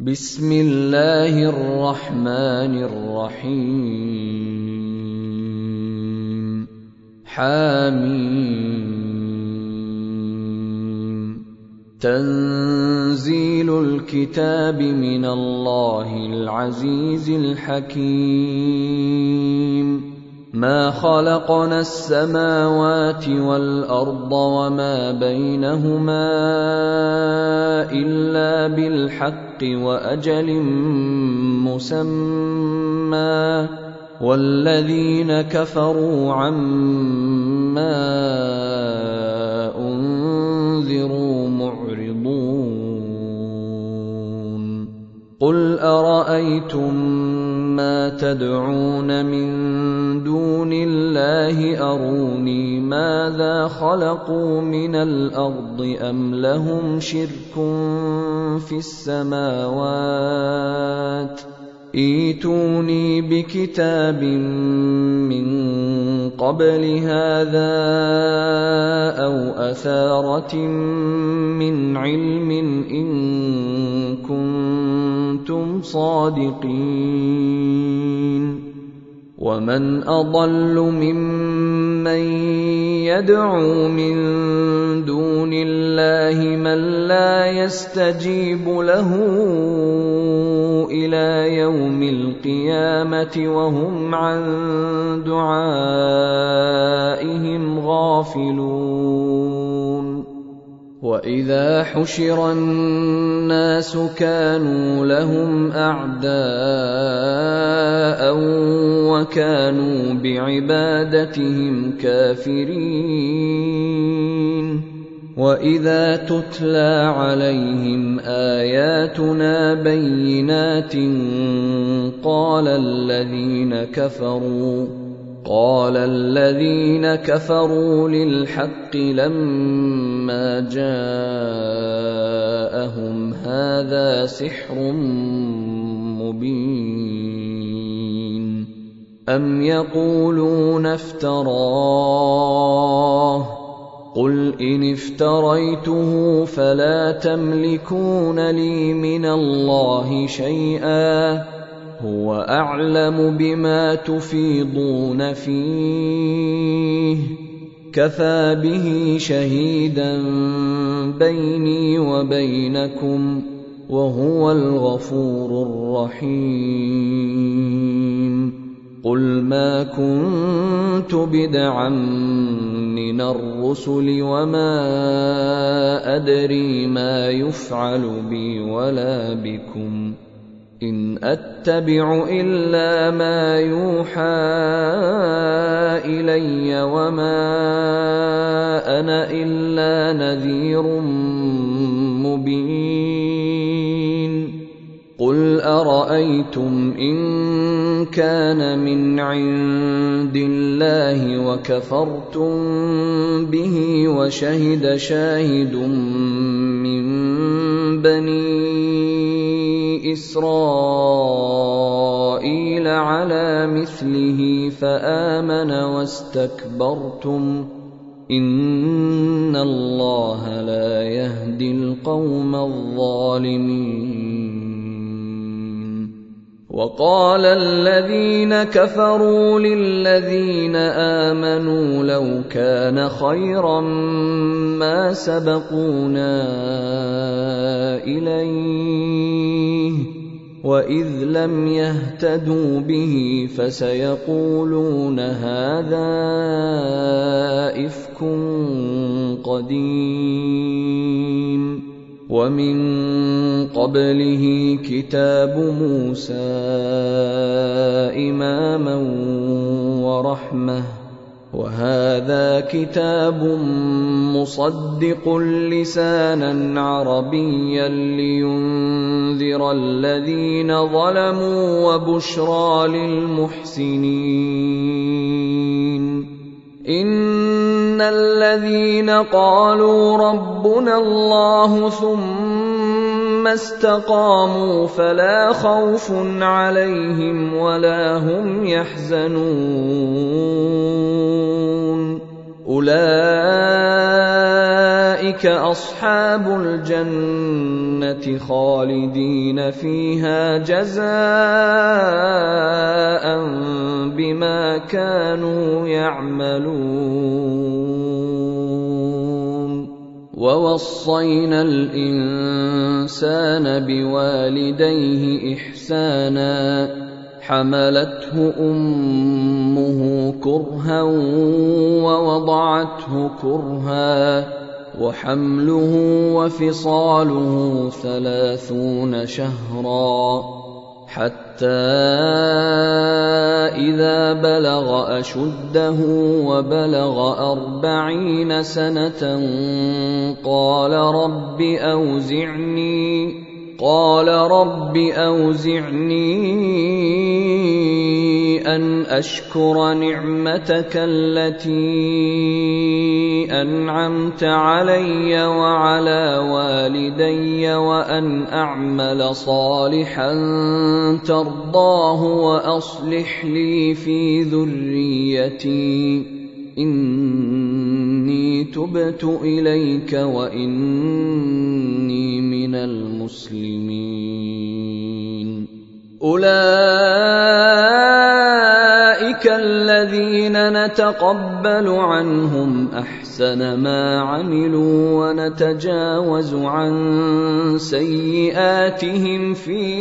بسم الله الرحمن الرحيم حميم تنزيل الكتاب من الله العزيز الحكيم ما خلقنا السماوات والأرض وما بينهما إلا بالحق وأجل مسمى والذين كفروا عما أنذروا معرضون قل أرأيتم ما تدعون من دون الله أروني ماذا خلقوا من الأرض أم لهم شرك في السماوات ائتوني بكتاب من قبل هذا أو أثارة من علم إن كنتم صادقين ومن أضل ممن يدعو من دون الله من لا يستجيب له إلى يوم القيامة وهم عن دعائهم غافلون وإذا حشر الناس كانوا لهم أعداء وكانوا بعبادتهم كافرين وإذا تتلى عليهم آياتنا بينات قال الذين كفروا للحق لما جاءهم هذا سحر مبين أم يقولون افتراه قل إن افتريته فلا تملكون لي من الله شيئا هو أعلم بما تفيضون فيه كفى به شهيدا بيني وبينكم وهو الغفور الرحيم قل ما كنت بدعا من الرسل وما أدري ما يفعل بي ولا بكم إن أتبع إلا ما يوحى إلي وما أنا إلا نذير مبين قل أرأيتم إن كان من عند الله وكفرتم به وشهد شاهد من بني إسرائيل على مثله فآمن واستكبرتم إن الله لا يهدي القوم الظالمين وقال الذين كفروا للذين آمنوا لو كان خيرا ما سبقونا إليه وإذ لم يهتدوا به فسيقولون هذا إفك قديم ومن قبله كتاب موسى إماما ورحمة وهذا كتاب مصدق لسانا عربيا لينذر الذين ظلموا وبشرى للمحسنين إن الذين قالوا ربنا الله ثم استقاموا فلا خوف عليهم ولا هم يحزنون أولئك أولئك أصحاب الجنة خالدين فيها جزاء بما كانوا يعملون. ووصينا الإنسان بوالديه إحسانا حملته أمه كرها ووضعته كرها وحمله وفصاله 30 شهرا حتى إذا بلغ أشده وبلغ 40 سنة قال رب أوزعني أن أشكر نعمتك التي أنعمت علي وعلى والدي وأن أعمل صالحا ترضاه وأصلح لي في ذريتي إني تبت إليك وإني من المسلمين. أولئك الذين نتقبل عنهم أحسن ما عملوا ونتجاوز عن سيئاتهم في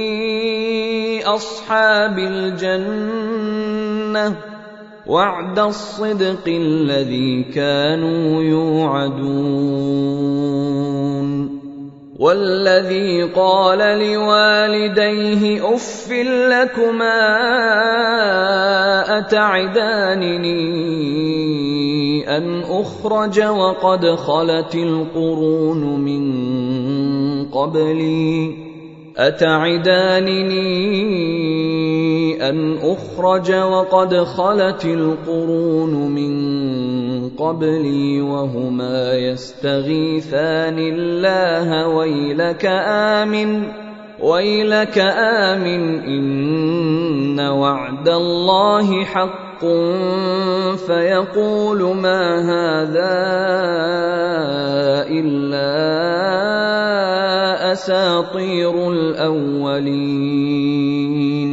أصحاب الجنة وعد الصدق الذي كانوا يوعدون. والذي قال لوالديه أف لكما أتعدانني أن أخرج وقد خلت القرون من قبلي وهما يستغيثان الله ويلك آمن إن وعد الله حق فيقول ما هذا إلا أساطير الأولين.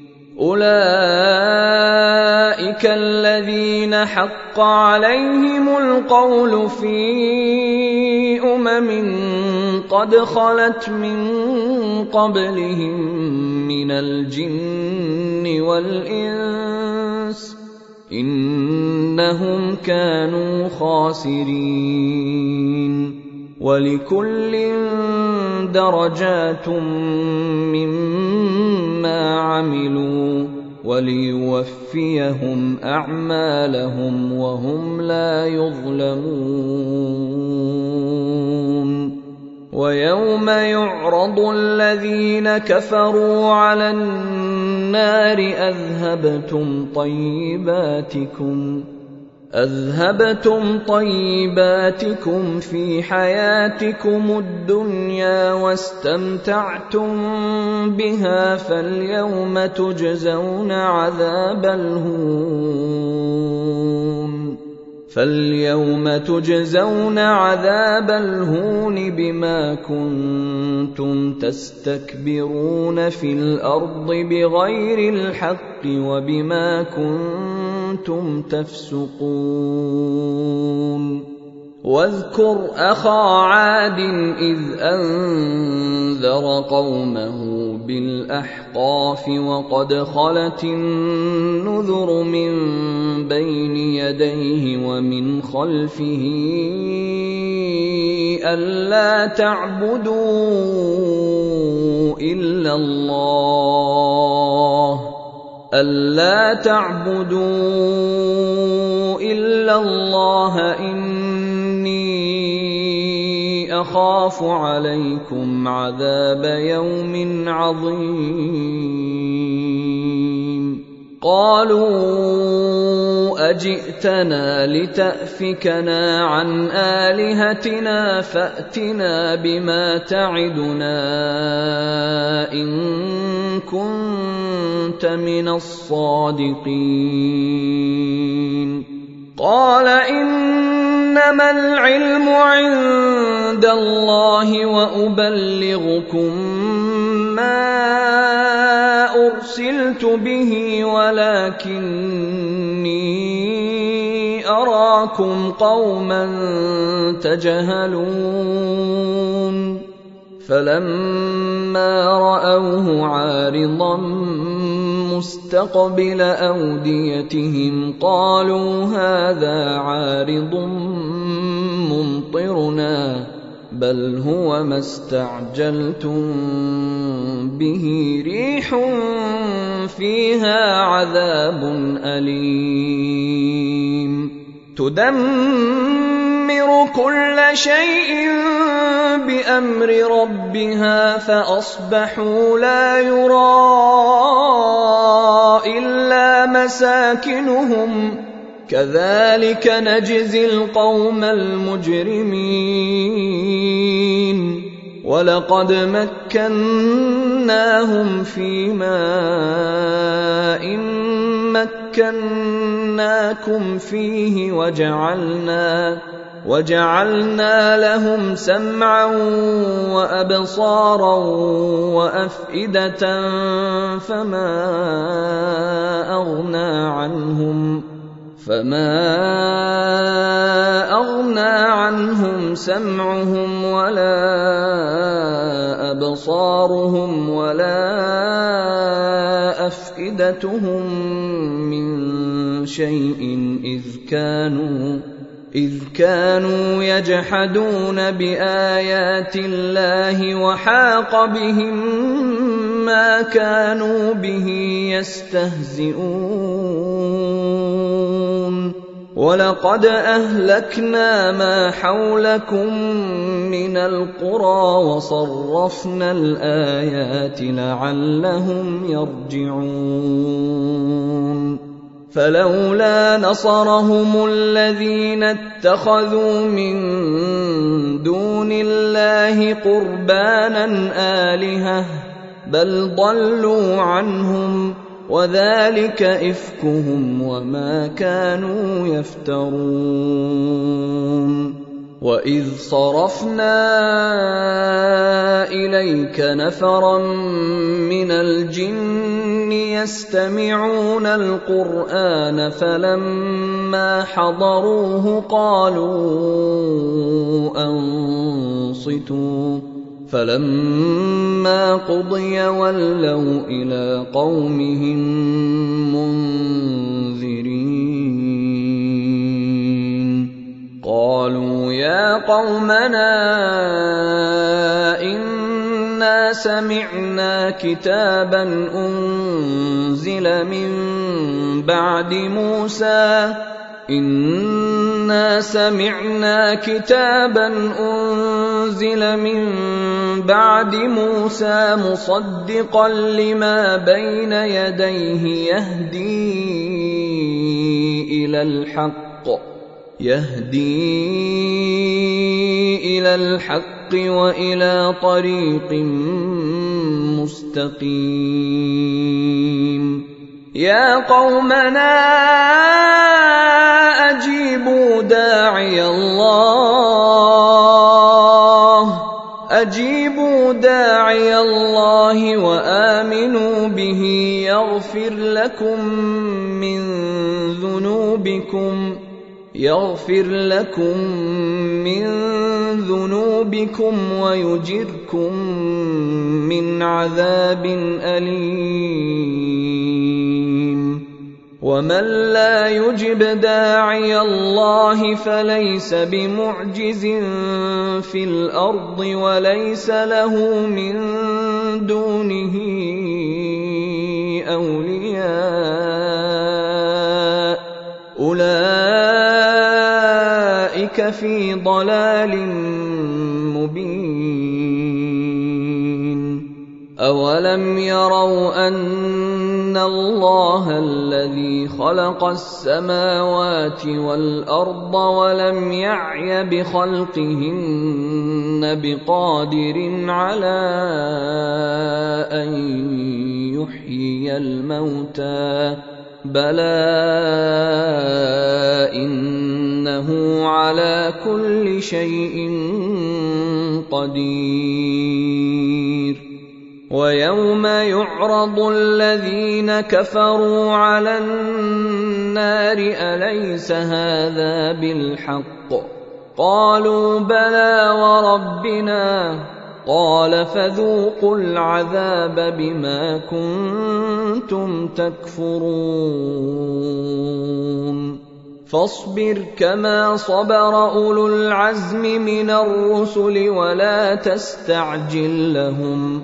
أولئك الذين حق عليهم القول في قد خلت من قبلهم من الجن والإنس إنهم كانوا خاسرين. ولكل درجات مما عملوا وليوفيهم أعمالهم وهم لا يظلمون. ويوم يعرض الذين كفروا على النار أذهبتم طيباتكم في حياتكم الدنيا واستمتعتم بها فاليوم تجزون عذاب الهون بما كنتم تستكبرون في الأرض بغير الحق وبما كنتم تفسقون. واذكر أخا عاد إذ أنذر قومه بالأحقاف وقد خلت النذر من بين يديه ومن خلفه ألا تعبدوا إلا الله إني أخاف عليكم عذاب يوم عظيم. قالوا أجئتنا لتأفكنا عن آلهتنا فأتنا بما تعدنا إن كنت من الصادقين. قال إنما إنما العلم عند الله وأبلغكم ما أرسلت به ولكني أراكم قوما تجهلون فلما رأوه عارضا مستقبل أوديتهم قالوا هذا عارض ممطرنا بل هو ما استعجلتم به ريح فيها عذاب أليم تدمر كل شيء بأمر ربها فأصبحوا لا يرى إلا مساكنهم كذلك نجزي القوم المجرمين ولقد مكناهم في ماء مكناكم فيه وجعلنا لهم سمعا وأبصارا وأفئدة فما أغنى عنهم سمعهم ولا أبصارهم ولا أفئدتهم من شيء إذ كانوا يجحدون بآيات الله وحاق بهم ما كانوا به يستهزئون ولقد أهلكنا ما حولكم من القرى وصرفنا الآيات لعلهم يرجعون فلولا نصرهم الذين اتخذوا من دون الله قربانا آلهة بل ضلوا عنهم وذلك إفكهم وما كانوا يفترون وإذ صرفنا إليك نفرا من الجن يستمعون القرآن فلما حضروه قالوا أنصتوا فلما قضي ولوا إلى قومهم منذرين قالوا يا قومنا إنا سمعنا كتابا أنزل من بعد موسى مصدقا لما بين يديه يهدي إلى الحق وإلى طريق مستقيم يا قومنا أجيبوا داعي الله وآمنوا به يغفر لكم من ذنوبكم ويجركم من عذاب أليم ومن لا يجب داعي الله فليس بمعجز في الأرض وليس له من دونه أولياء أولئك في ضلال مبين أولم يروا أن الله الذي خلق السماوات والأرض ولم يعي بخلقهن بقادر على أن يحيي الموتى بلى إنه على على كل شيء قدير. ويوم يعرض الذين كفروا على النار أليس هذا بالحق؟ قالوا بلى وربنا. قال فذوقوا العذاب بما كنتم تكفرون. فاصبر كما صبر أولو العزم من الرسل ولا تستعجل لهم،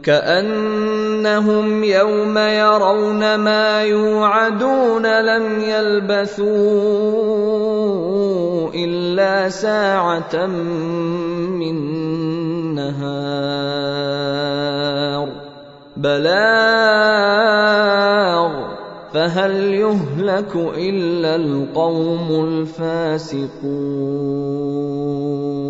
كأنهم يوم يرون ما يوعدون لم يلبثوا إلا ساعة من نهار بلاغ فهل يهلك إلا القوم الفاسقون.